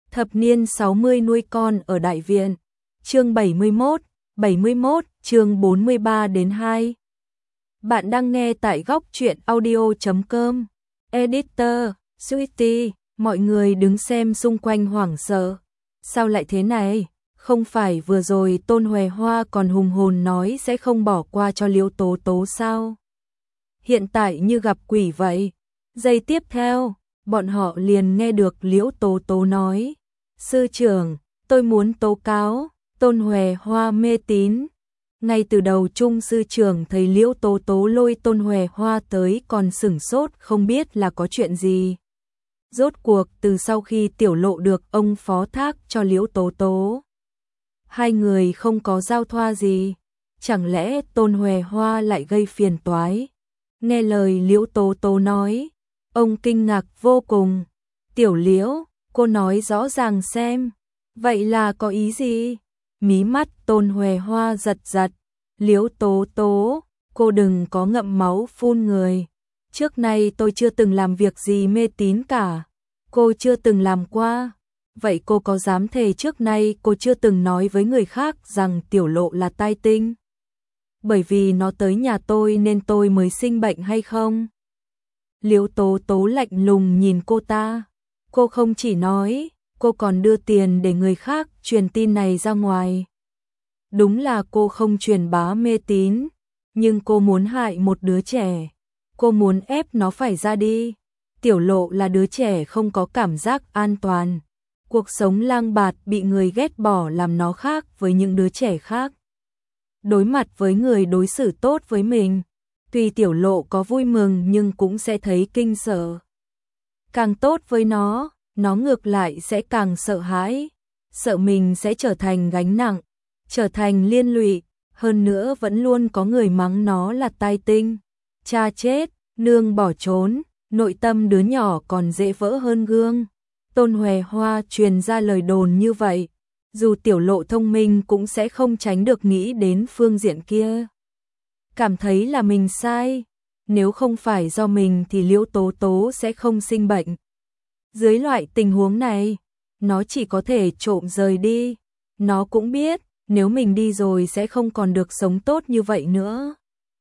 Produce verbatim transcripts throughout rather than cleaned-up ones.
Thập niên sáu mươi nuôi con ở đại viện. Chương bảy mươi mốt, bảy mươi mốt, chương bốn mươi ba đến hai. Bạn đang nghe tại góc truyện audio chấm com. Editor, Sweetie, mọi người đứng xem xung quanh hoảng sợ. Sao lại thế này? Không phải vừa rồi Tôn Huệ Hoa còn hùng hồn nói sẽ không bỏ qua cho Liễu Tố Tố sao? Hiện tại như gặp quỷ vậy. Giây tiếp theo, bọn họ liền nghe được Liễu Tố Tố nói: "Sư trưởng, tôi muốn tố cáo Tôn Huệ Hoa mê tín." Ngay từ đầu Trung sư trưởng thấy Liễu Tố Tố lôi Tôn Huệ Hoa tới còn sửng sốt không biết là có chuyện gì. Rốt cuộc từ sau khi tiểu lộ được ông phó thác cho Liễu Tố Tố, hai người không có giao thoa gì, chẳng lẽ Tôn Huệ Hoa lại gây phiền toái? Nghe lời Liễu Tố Tố nói, ông kinh ngạc vô cùng. "Tiểu Liễu, cô nói rõ ràng xem, vậy là có ý gì?" Mí mắt Tôn Huệ Hoa giật giật. "Liễu Tố Tố, cô đừng có ngậm máu phun người. Trước nay tôi chưa từng làm việc gì mê tín cả. Cô chưa từng làm qua. Vậy cô có dám thề trước nay cô chưa từng nói với người khác rằng tiểu lộ là tai tinh? Bởi vì nó tới nhà tôi nên tôi mới sinh bệnh hay không?" Liễu Tố Tố lạnh lùng nhìn cô ta. Cô không chỉ nói, cô còn đưa tiền để người khác truyền tin này ra ngoài. Đúng là cô không truyền bá mê tín, nhưng cô muốn hại một đứa trẻ. Cô muốn ép nó phải ra đi. Tiểu lộ là đứa trẻ không có cảm giác an toàn. Cuộc sống lang bạt bị người ghét bỏ làm nó khác với những đứa trẻ khác. Đối mặt với người đối xử tốt với mình, tuy tiểu lộ có vui mừng nhưng cũng sẽ thấy kinh sợ. Càng tốt với nó, nó ngược lại sẽ càng sợ hãi, sợ mình sẽ trở thành gánh nặng, trở thành liên lụy, hơn nữa vẫn luôn có người mắng nó là tai tinh. Cha chết, nương bỏ trốn, nội tâm đứa nhỏ còn dễ vỡ hơn gương. Tôn Huệ Hoa truyền ra lời đồn như vậy, dù tiểu lộ thông minh cũng sẽ không tránh được nghĩ đến phương diện kia. Cảm thấy là mình sai, nếu không phải do mình thì Liễu Tố Tố sẽ không sinh bệnh. Dưới loại tình huống này, nó chỉ có thể trộm rời đi. Nó cũng biết, nếu mình đi rồi sẽ không còn được sống tốt như vậy nữa.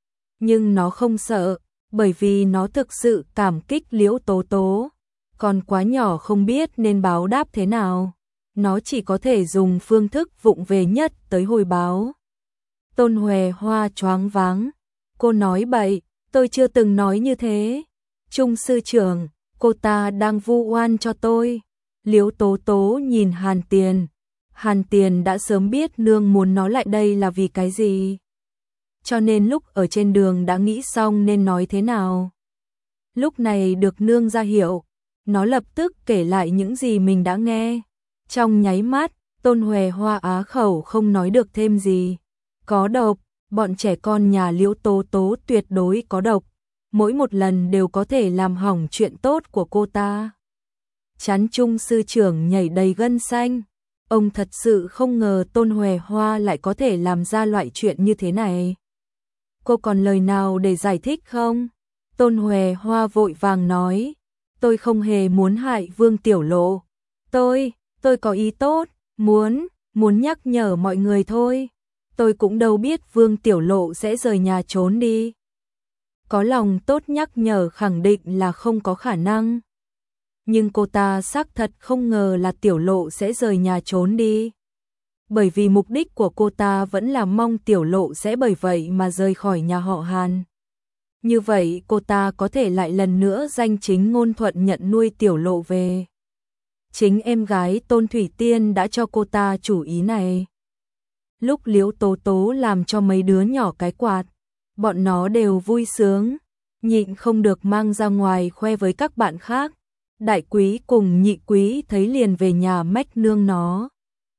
Nhưng nó không sợ, bởi vì nó thực sự cảm kích Liễu Tố Tố. Còn quá nhỏ không biết nên báo đáp thế nào. Nó chỉ có thể dùng phương thức vụng về nhất tới hồi báo. Tôn Huệ Hoa choáng váng. Cô nói bậy, tôi chưa từng nói như thế. Trung sư trưởng, cô ta đang vu oan cho tôi. Liễu Tố Tố nhìn Hàn Tiền. Hàn Tiền đã sớm biết nương muốn nó lại đây là vì cái gì. Cho nên lúc ở trên đường đã nghĩ xong nên nói thế nào. Lúc này được nương ra hiệu, nó lập tức kể lại những gì mình đã nghe. Trong nháy mắt, Tôn Huệ Hoa á khẩu không nói được thêm gì. Có độc, bọn trẻ con nhà Liễu Tố Tố tuyệt đối có độc. Mỗi một lần đều có thể làm hỏng chuyện tốt của cô ta. Chán Trung sư trưởng nhảy đầy gân xanh. Ông thật sự không ngờ Tôn Huệ Hoa lại có thể làm ra loại chuyện như thế này. Cô còn lời nào để giải thích không? Tôn Huệ Hoa vội vàng nói. Tôi không hề muốn hại Vương Tiểu Lộ. Tôi, tôi có ý tốt, muốn, muốn nhắc nhở mọi người thôi. Tôi cũng đâu biết Vương Tiểu Lộ sẽ rời nhà trốn đi. Có lòng tốt nhắc nhở khẳng định là không có khả năng. Nhưng cô ta xác thật không ngờ là Tiểu Lộ sẽ rời nhà trốn đi. Bởi vì mục đích của cô ta vẫn là mong Tiểu Lộ sẽ bởi vậy mà rời khỏi nhà họ Hàn. Như vậy cô ta có thể lại lần nữa danh chính ngôn thuận nhận nuôi Tiểu Lộ về. Chính em gái Tôn Thủy Tiên đã cho cô ta chủ ý này. Lúc Liễu Tố Tố làm cho mấy đứa nhỏ cái quạt, bọn nó đều vui sướng, nhịn không được mang ra ngoài khoe với các bạn khác. Đại quý cùng nhị quý thấy liền về nhà mách nương nó.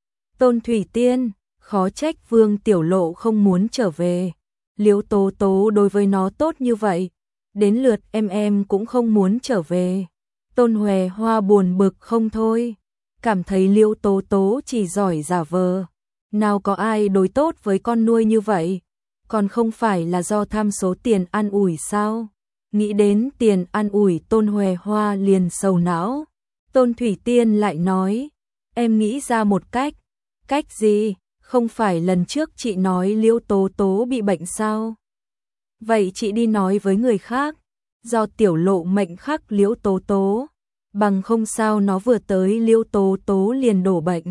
Tôn Thủy Tiên, khó trách Vương Tiểu Lộ không muốn trở về. Liễu Tố Tố đối với nó tốt như vậy, đến lượt em em cũng không muốn trở về. Tôn Huệ Hoa buồn bực không thôi, cảm thấy Liễu Tố Tố chỉ giỏi giả vờ. Nào có ai đối tốt với con nuôi như vậy, còn không phải là do tham số tiền ăn ủi sao? Nghĩ đến tiền ăn ủi Tôn Huệ Hoa liền sầu não. Tôn Thủy Tiên lại nói, em nghĩ ra một cách. Cách gì? Không phải lần trước chị nói Liễu Tố Tố bị bệnh sao? Vậy chị đi nói với người khác, do Tiểu Lộ mệnh khắc Liễu Tố Tố, bằng không sao nó vừa tới Liễu Tố Tố liền đổ bệnh.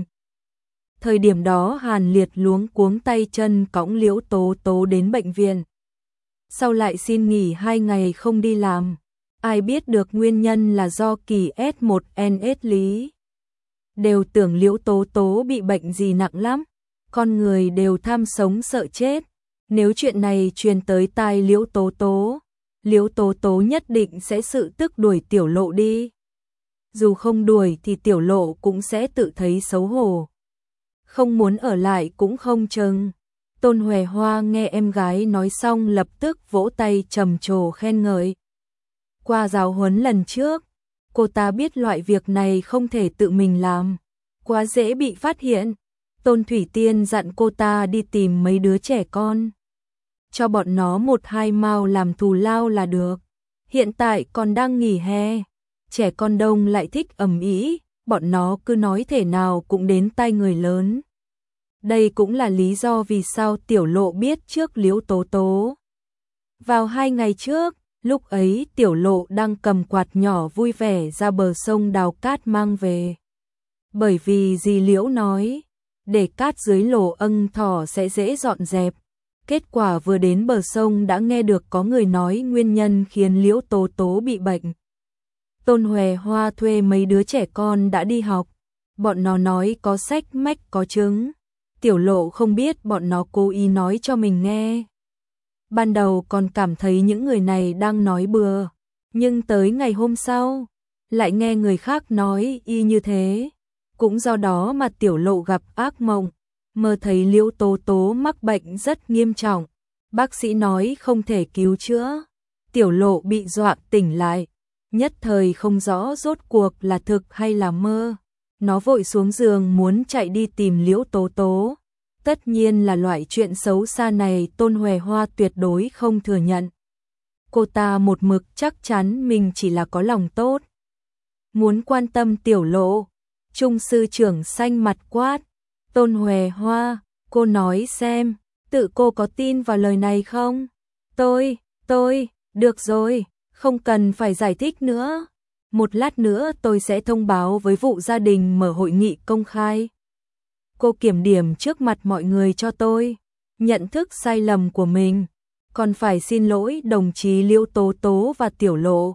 Thời điểm đó Hàn Liệt luống cuống tay chân cõng Liễu Tố Tố đến bệnh viện. Sau lại xin nghỉ hai ngày không đi làm. Ai biết được nguyên nhân là do kỳ S một N S lý. Đều tưởng Liễu Tố Tố bị bệnh gì nặng lắm. Con người đều tham sống sợ chết. Nếu chuyện này truyền tới tai Liễu Tố Tố, Liễu Tố Tố nhất định sẽ sự tức đuổi Tiểu Lộ đi. Dù không đuổi thì Tiểu Lộ cũng sẽ tự thấy xấu hổ. Không muốn ở lại cũng không chừng. Tôn Huệ Hoa nghe em gái nói xong lập tức vỗ tay trầm trồ khen ngợi. Qua giáo huấn lần trước, cô ta biết loại việc này không thể tự mình làm, quá dễ bị phát hiện. Tôn Thủy Tiên dặn cô ta đi tìm mấy đứa trẻ con, cho bọn nó một hai mao làm thù lao là được. Hiện tại còn đang nghỉ hè, trẻ con đông lại thích ầm ĩ, bọn nó cứ nói thể nào cũng đến tai người lớn. Đây cũng là lý do vì sao Tiểu Lộ biết trước Liễu Tố Tố. Vào hai ngày trước, lúc ấy Tiểu Lộ đang cầm quạt nhỏ vui vẻ ra bờ sông đào cát mang về. Bởi vì dì Liễu nói, để cát dưới lỗ âng thỏ sẽ dễ dọn dẹp. Kết quả vừa đến bờ sông đã nghe được có người nói nguyên nhân khiến Liễu Tố Tố bị bệnh. Tôn Huệ Hoa thuê mấy đứa trẻ con đã đi học. Bọn nó nói có sách mách có chứng. Tiểu Lộ không biết bọn nó cố ý nói cho mình nghe. Ban đầu còn cảm thấy những người này đang nói bừa. Nhưng tới ngày hôm sau, lại nghe người khác nói y như thế. Cũng do đó mà Tiểu Lộ gặp ác mộng, mơ thấy Liễu Tố Tố mắc bệnh rất nghiêm trọng. Bác sĩ nói không thể cứu chữa. Tiểu Lộ bị dọa tỉnh lại. Nhất thời không rõ rốt cuộc là thực hay là mơ. Nó vội xuống giường muốn chạy đi tìm Liễu Tố Tố. Tất nhiên là loại chuyện xấu xa này Tôn Huệ Hoa tuyệt đối không thừa nhận. Cô ta một mực chắc chắn mình chỉ là có lòng tốt, muốn quan tâm Tiểu Lộ. Trung sư trưởng xanh mặt quát, Tôn Huệ Hoa, cô nói xem, tự cô có tin vào lời này không? Tôi, tôi, được rồi, không cần phải giải thích nữa. Một lát nữa tôi sẽ thông báo với vụ gia đình mở hội nghị công khai. Cô kiểm điểm trước mặt mọi người cho tôi, nhận thức sai lầm của mình, còn phải xin lỗi đồng chí Liễu Tố Tố và Tiểu Lộ.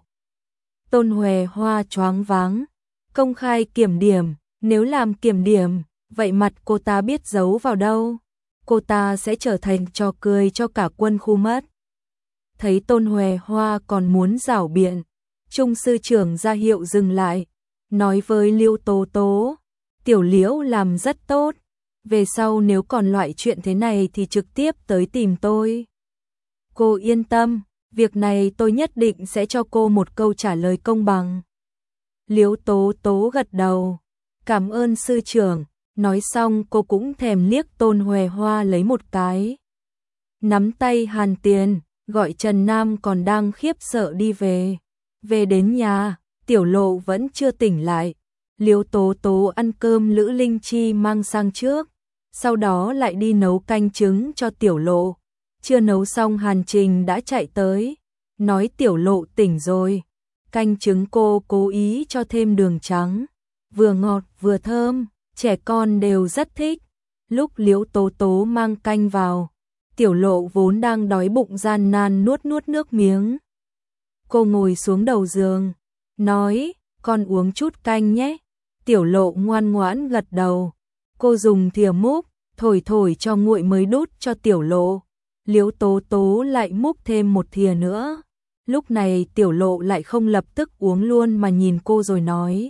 Tôn Huệ Hoa choáng váng, công khai kiểm điểm, nếu làm kiểm điểm, vậy mặt cô ta biết giấu vào đâu, cô ta sẽ trở thành trò cười cho cả quân khu mất. Thấy Tôn Huệ Hoa còn muốn giảo biện, Trung sư trưởng ra hiệu dừng lại, nói với Liễu Tố Tố, Tiểu Liễu làm rất tốt, về sau nếu còn loại chuyện thế này thì trực tiếp tới tìm tôi. Cô yên tâm, việc này tôi nhất định sẽ cho cô một câu trả lời công bằng. Liễu Tố Tố gật đầu, cảm ơn sư trưởng, nói xong cô cũng thèm liếc Tôn Huệ Hoa lấy một cái. Nắm tay Hàn Tiền, gọi Trần Nam còn đang khiếp sợ đi về. Về đến nhà, Tiểu Lộ vẫn chưa tỉnh lại. Liễu Tố Tố ăn cơm Lữ Linh Chi mang sang trước, sau đó lại đi nấu canh trứng cho Tiểu Lộ. Chưa nấu xong Hàn Trình đã chạy tới, nói Tiểu Lộ tỉnh rồi. Canh trứng cô cố ý cho thêm đường trắng, vừa ngọt vừa thơm, trẻ con đều rất thích. Lúc Liễu Tố Tố mang canh vào, Tiểu Lộ vốn đang đói bụng gian nan nuốt nuốt nước miếng. Cô ngồi xuống đầu giường, nói, con uống chút canh nhé. Tiểu Lộ ngoan ngoãn gật đầu. Cô dùng thìa múc, thổi thổi cho nguội mới đút cho Tiểu Lộ. Liễu Tố Tố lại múc thêm một thìa nữa. Lúc này Tiểu Lộ lại không lập tức uống luôn mà nhìn cô rồi nói,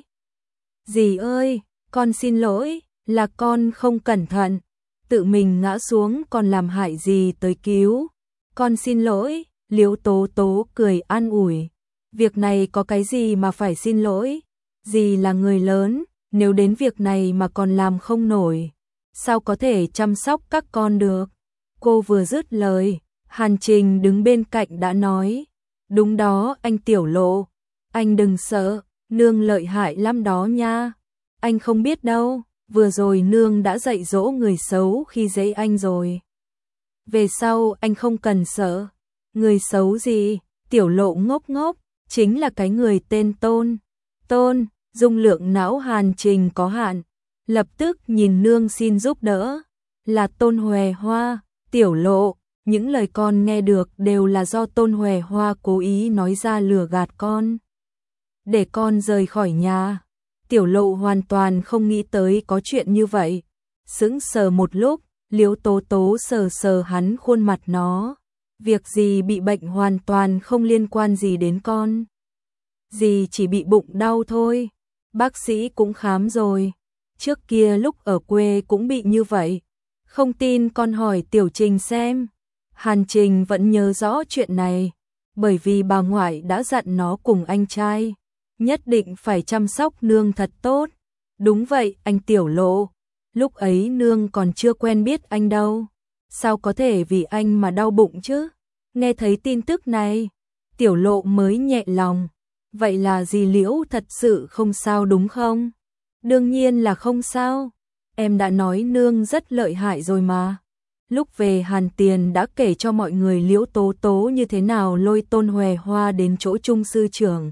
dì ơi, con xin lỗi, là con không cẩn thận, tự mình ngã xuống còn làm hại dì tới cứu. Con xin lỗi. Liễu Tố Tố cười an ủi, việc này có cái gì mà phải xin lỗi, dì là người lớn, nếu đến việc này mà còn làm không nổi, sao có thể chăm sóc các con được. Cô vừa dứt lời, Hàn Trình đứng bên cạnh đã nói, đúng đó anh Tiểu Lộ, anh đừng sợ, nương lợi hại lắm đó nha, anh không biết đâu, vừa rồi nương đã dạy dỗ người xấu khi dễ anh rồi. Về sau anh không cần sợ. Người xấu gì? Tiểu Lộ ngốc ngốc, chính là cái người tên Tôn. Tôn, dung lượng não Hàn Trình có hạn, lập tức nhìn nương xin giúp đỡ. Là Tôn Huệ Hoa. Tiểu Lộ, những lời con nghe được đều là do Tôn Huệ Hoa cố ý nói ra lừa gạt con, để con rời khỏi nhà. Tiểu Lộ hoàn toàn không nghĩ tới có chuyện như vậy. Sững sờ một lúc, Liễu Tố Tố sờ sờ hắn khuôn mặt nó. Việc gì bị bệnh hoàn toàn không liên quan gì đến con. Dì chỉ bị bụng đau thôi. Bác sĩ cũng khám rồi. Trước kia lúc ở quê cũng bị như vậy. Không tin con hỏi Tiểu Trình xem. Hàn Trình vẫn nhớ rõ chuyện này, bởi vì bà ngoại đã dặn nó cùng anh trai nhất định phải chăm sóc nương thật tốt. Đúng vậy, anh Tiểu Lộ, lúc ấy nương còn chưa quen biết anh đâu, sao có thể vì anh mà đau bụng chứ? Nghe thấy tin tức này, Tiểu Lộ mới nhẹ lòng. Vậy là dì Liễu thật sự không sao đúng không? Đương nhiên là không sao. Em đã nói nương rất lợi hại rồi mà. Lúc về Hàn Tiền đã kể cho mọi người Liễu Tố Tố như thế nào lôi Tôn Huệ Hoa đến chỗ Trung sư trưởng.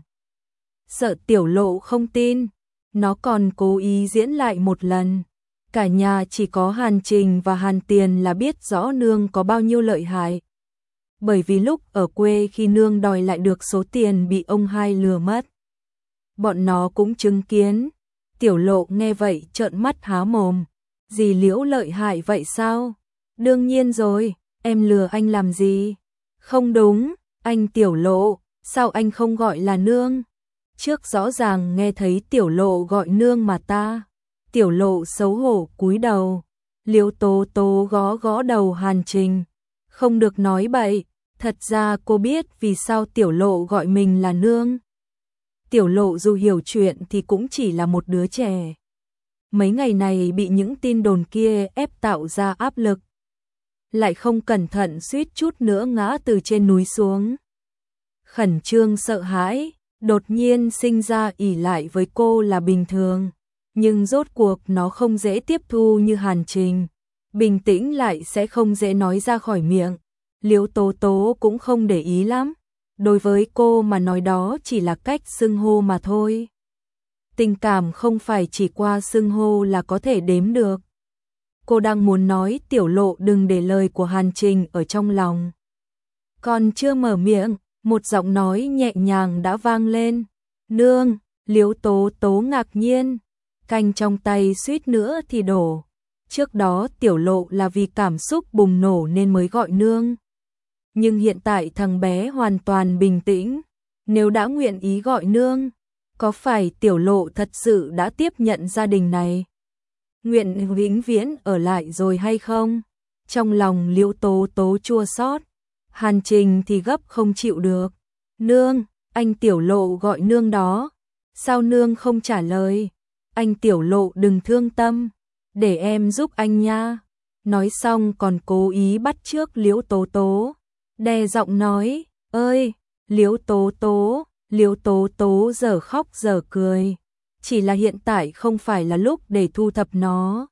Sợ Tiểu Lộ không tin, nó còn cố ý diễn lại một lần. Cả nhà chỉ có Hàn Trình và Hàn Tiền là biết rõ nương có bao nhiêu lợi hại. Bởi vì lúc ở quê khi nương đòi lại được số tiền bị ông hai lừa mất, bọn nó cũng chứng kiến. Tiểu Lộ nghe vậy trợn mắt há mồm. Dì Liễu lợi hại vậy sao? Đương nhiên rồi, em lừa anh làm gì? Không đúng, anh Tiểu Lộ, sao anh không gọi là nương? Trước rõ ràng nghe thấy Tiểu Lộ gọi nương mà ta. Tiểu Lộ xấu hổ cúi đầu. Liễu Tố Tố gõ gõ đầu Hàn Trình. Không được nói bậy, thật ra cô biết vì sao Tiểu Lộ gọi mình là nương. Tiểu Lộ dù hiểu chuyện thì cũng chỉ là một đứa trẻ. Mấy ngày này bị những tin đồn kia ép tạo ra áp lực. Lại không cẩn thận suýt chút nữa ngã từ trên núi xuống. Khẩn trương sợ hãi, đột nhiên sinh ra ỷ lại với cô là bình thường. Nhưng rốt cuộc nó không dễ tiếp thu như Hàn Trình. Bình tĩnh lại sẽ không dễ nói ra khỏi miệng. Liễu Tố Tố cũng không để ý lắm. Đối với cô mà nói đó chỉ là cách xưng hô mà thôi. Tình cảm không phải chỉ qua xưng hô là có thể đếm được. Cô đang muốn nói Tiểu Lộ đừng để lời của Hàn Trình ở trong lòng. Còn chưa mở miệng, một giọng nói nhẹ nhàng đã vang lên. Nương, Liễu Tố Tố ngạc nhiên. Canh trong tay suýt nữa thì đổ. Trước đó Tiểu Lộ là vì cảm xúc bùng nổ nên mới gọi nương. Nhưng hiện tại thằng bé hoàn toàn bình tĩnh. Nếu đã nguyện ý gọi nương, có phải Tiểu Lộ thật sự đã tiếp nhận gia đình này? Nguyện vĩnh viễn ở lại rồi hay không? Trong lòng Liễu Tố Tố chua xót. Hàn Trình thì gấp không chịu được. Nương, anh Tiểu Lộ gọi nương đó. Sao nương không trả lời? Anh Tiểu Lộ đừng thương tâm, để em giúp anh nha. Nói xong còn cố ý bắt chước Liễu Tố Tố. Đè giọng nói, ơi, Liễu Tố Tố, Liễu Tố Tố giờ khóc giờ cười. Chỉ là hiện tại không phải là lúc để thu thập nó.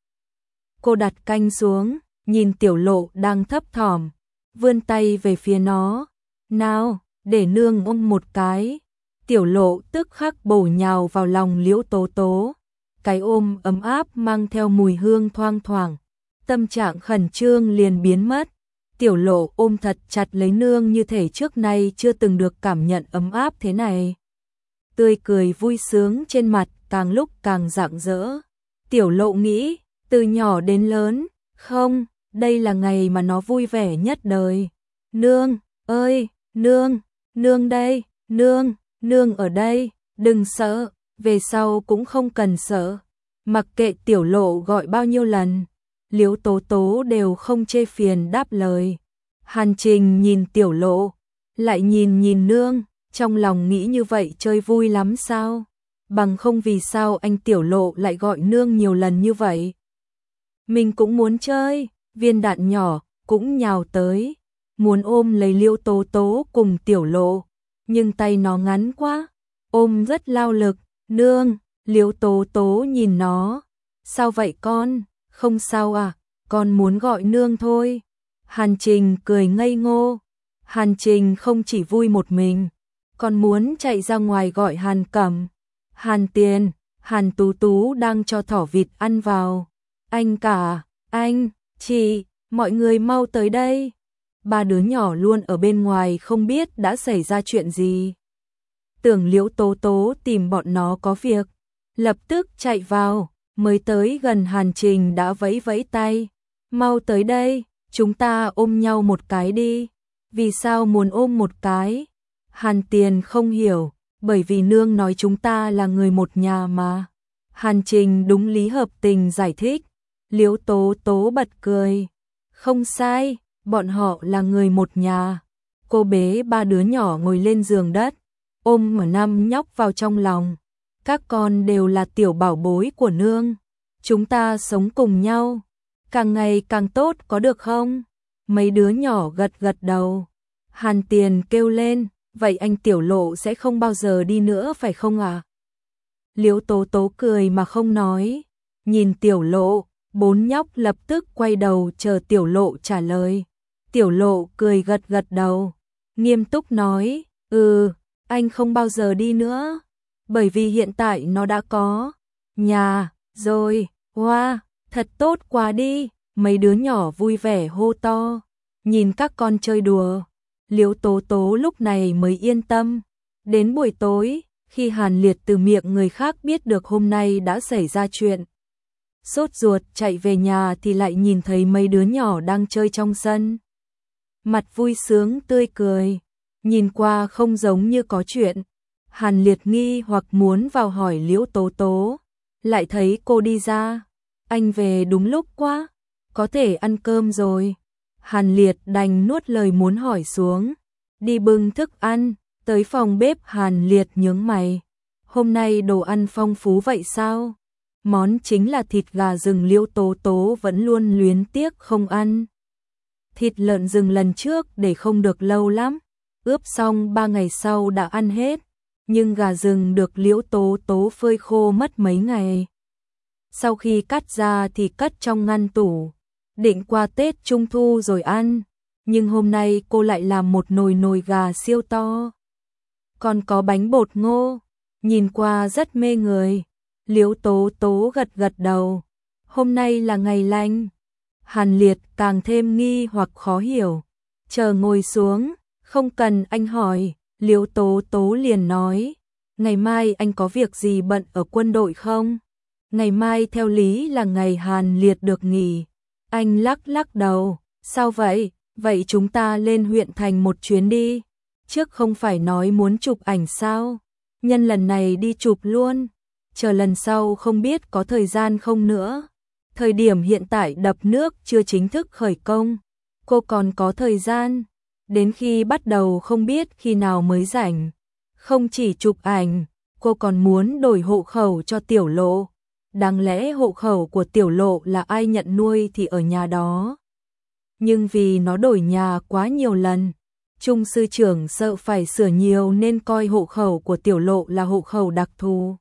Cô đặt canh xuống, nhìn Tiểu Lộ đang thấp thỏm, vươn tay về phía nó. Nào, để nương ôm một cái. Tiểu Lộ tức khắc bổ nhào vào lòng Liễu Tố Tố. Cái ôm ấm áp mang theo mùi hương thoang thoảng. Tâm trạng khẩn trương liền biến mất. Tiểu Lộ ôm thật chặt lấy nương như thể trước nay chưa từng được cảm nhận ấm áp thế này. Tươi cười vui sướng trên mặt càng lúc càng rạng rỡ. Tiểu Lộ nghĩ, từ nhỏ đến lớn, không, đây là ngày mà nó vui vẻ nhất đời. Nương, ơi, nương, nương đây, nương, nương ở đây, đừng sợ, về sau cũng không cần sợ. Mặc kệ Tiểu Lộ gọi bao nhiêu lần, Liễu Tố Tố đều không chê phiền đáp lời. Hàn Trình nhìn Tiểu Lộ, lại nhìn nhìn nương, trong lòng nghĩ như vậy chơi vui lắm sao? Bằng không vì sao anh Tiểu Lộ lại gọi nương nhiều lần như vậy? Mình cũng muốn chơi, viên đạn nhỏ cũng nhào tới, muốn ôm lấy Liễu Tố Tố cùng Tiểu Lộ, nhưng tay nó ngắn quá, ôm rất lao lực. Nương, Liễu Tố Tố nhìn nó, Sao vậy con? Không sao à, con muốn gọi nương thôi. Hàn Trình cười ngây ngô. Hàn Trình không chỉ vui một mình, còn muốn chạy ra ngoài gọi Hàn Cẩm, Hàn Tiền, Hàn Tú Tú đang cho thỏ vịt ăn vào. Anh cả, anh, chị, mọi người mau tới đây. Ba đứa nhỏ luôn ở bên ngoài không biết đã xảy ra chuyện gì. Tưởng Liễu Tố Tố tìm bọn nó có việc, lập tức chạy vào, mới tới gần Hàn Trình đã vẫy vẫy tay. Mau tới đây, chúng ta ôm nhau một cái đi. Vì sao muốn ôm một cái? Hàn Tiền không hiểu, bởi vì nương nói chúng ta là người một nhà mà. Hàn Trình đúng lý hợp tình giải thích. Liễu Tố Tố bật cười. Không sai, bọn họ là người một nhà. Cô bế ba đứa nhỏ ngồi lên giường đất, ôm mở năm nhóc vào trong lòng. Các con đều là tiểu bảo bối của nương. Chúng ta sống cùng nhau, càng ngày càng tốt có được không? Mấy đứa nhỏ gật gật đầu. Hàn Tiền kêu lên, vậy anh Tiểu Lộ sẽ không bao giờ đi nữa phải không à? Liễu Tố Tố cười mà không nói. Nhìn Tiểu Lộ, bốn nhóc lập tức quay đầu chờ Tiểu Lộ trả lời. Tiểu Lộ cười gật gật đầu, nghiêm túc nói, ừ, anh không bao giờ đi nữa. Bởi vì hiện tại nó đã có nhà rồi. Wow, thật tốt quá đi. Mấy đứa nhỏ vui vẻ hô to. Nhìn các con chơi đùa, Liễu Tố Tố lúc này mới yên tâm. Đến buổi tối, khi Hàn Liệt từ miệng người khác biết được hôm nay đã xảy ra chuyện, sốt ruột chạy về nhà thì lại nhìn thấy mấy đứa nhỏ đang chơi trong sân. Mặt vui sướng tươi cười, nhìn qua không giống như có chuyện. Hàn Liệt nghi hoặc muốn vào hỏi Liễu Tố Tố, lại thấy cô đi ra. Anh về đúng lúc quá, có thể ăn cơm rồi. Hàn Liệt đành nuốt lời muốn hỏi xuống, đi bưng thức ăn. Tới phòng bếp Hàn Liệt nhướng mày, hôm nay đồ ăn phong phú vậy sao? Món chính là thịt gà rừng. Liễu Tố Tố vẫn luôn luyến tiếc không ăn. Thịt lợn rừng lần trước để không được lâu lắm, ướp xong ba ngày sau đã ăn hết. Nhưng gà rừng được Liễu Tố Tố phơi khô mất mấy ngày. Sau khi cắt ra thì cất trong ngăn tủ, định qua Tết Trung Thu rồi ăn. Nhưng hôm nay cô lại làm một nồi nồi gà siêu to. Còn có bánh bột ngô, nhìn qua rất mê người. Liễu Tố Tố gật gật đầu. Hôm nay là ngày lành. Hàn Liệt càng thêm nghi hoặc khó hiểu. Chờ ngồi xuống, không cần anh hỏi, Liễu Tố Tố liền nói. Ngày mai anh có việc gì bận ở quân đội không? Ngày mai theo lý là ngày Hàn Liệt được nghỉ. Anh lắc lắc đầu. Sao vậy? Vậy chúng ta lên huyện thành một chuyến đi. Trước không phải nói muốn chụp ảnh sao? Nhân lần này đi chụp luôn. Chờ lần sau không biết có thời gian không nữa. Thời điểm hiện tại đập nước chưa chính thức khởi công. Cô còn có thời gian. Đến khi bắt đầu không biết khi nào mới rảnh. Không chỉ chụp ảnh, cô còn muốn đổi hộ khẩu cho Tiểu Lộ. Đáng lẽ hộ khẩu của Tiểu Lộ là ai nhận nuôi thì ở nhà đó. Nhưng vì nó đổi nhà quá nhiều lần, Trung sư trưởng sợ phải sửa nhiều nên coi hộ khẩu của Tiểu Lộ là hộ khẩu đặc thù.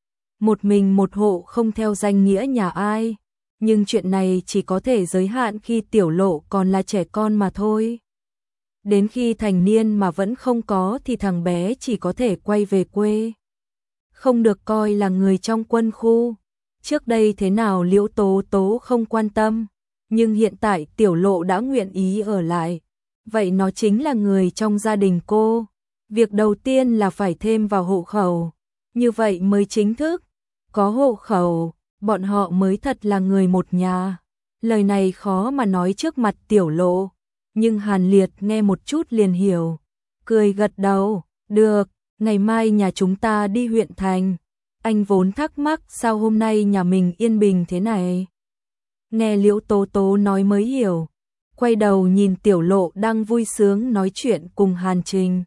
Một mình một hộ không theo danh nghĩa nhà ai, nhưng chuyện này chỉ có thể giới hạn khi Tiểu Lộ còn là trẻ con mà thôi. Đến khi thành niên mà vẫn không có thì thằng bé chỉ có thể quay về quê. Không được coi là người trong quân khu. Trước đây thế nào Liễu Tố Tố không quan tâm, nhưng hiện tại Tiểu Lộ đã nguyện ý ở lại. Vậy nó chính là người trong gia đình cô. Việc đầu tiên là phải thêm vào hộ khẩu. Như vậy mới chính thức. Có hộ khẩu, bọn họ mới thật là người một nhà. Lời này khó mà nói trước mặt Tiểu Lộ. Nhưng Hàn Liệt nghe một chút liền hiểu. Cười gật đầu, được, ngày mai nhà chúng ta đi huyện thành. Anh vốn thắc mắc sao hôm nay nhà mình yên bình thế này. Nghe Liễu Tố Tố nói mới hiểu. Quay đầu nhìn Tiểu Lộ đang vui sướng nói chuyện cùng Hàn Trình.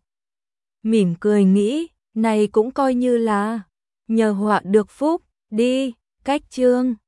Mỉm cười nghĩ, này cũng coi như là nhờ họa được phúc, đi, cách chương.